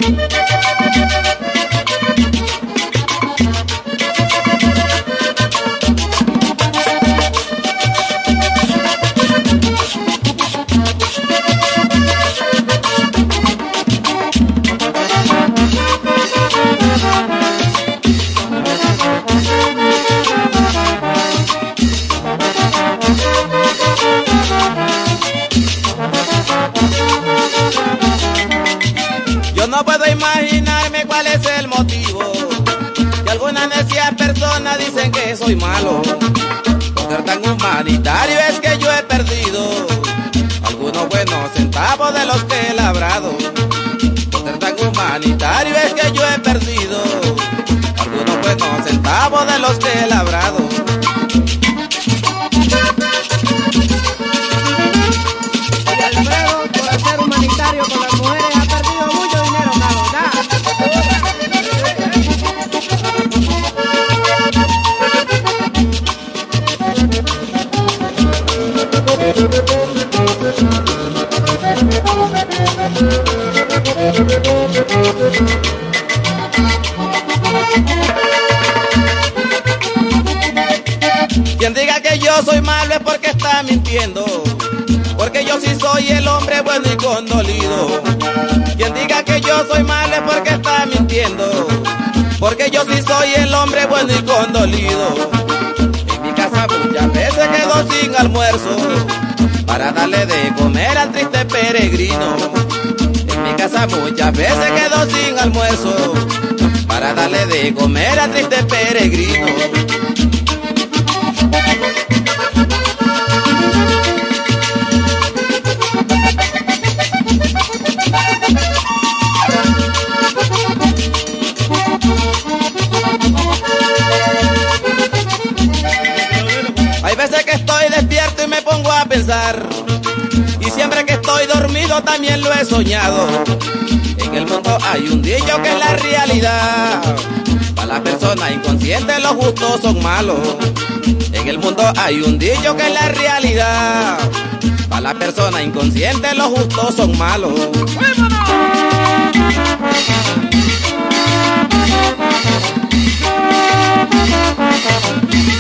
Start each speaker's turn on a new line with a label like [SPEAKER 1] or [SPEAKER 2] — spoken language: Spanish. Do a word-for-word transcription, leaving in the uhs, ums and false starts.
[SPEAKER 1] Yo no puedo imaginarme cuál es el motivo que algunas necias personas dicen que soy malo. Por ser tan humanitario es que yo he perdido algunos buenos centavos de los que he labrado. Por ser tan humanitario es que yo he perdido algunos buenos centavos de los que he labrado.
[SPEAKER 2] Y Alfredo, por ser humanitario con las mujeres, ha perdido mucho dinero, la verdad.
[SPEAKER 1] Quien diga que yo soy malo es porque está mintiendo, porque yo sí soy el hombre bueno y condolido. Quien diga que yo soy malo es porque está mintiendo, porque yo sí soy el hombre bueno y condolido. En mi casa muchas veces quedo sin almuerzo para darle de comer al triste peregrino. En mi casa muchas veces quedo sin almuerzo para darle de comer al triste peregrino. Hay veces que estoy despierto y me pongo a pensar, y siempre que estoy dormido también lo he soñado. En el mundo hay un dicho que es la realidad: para las personas inconscientes los justos son malos. En el mundo hay un dicho que es la realidad: para las personas inconscientes los justos son malos. ¡Vámonos!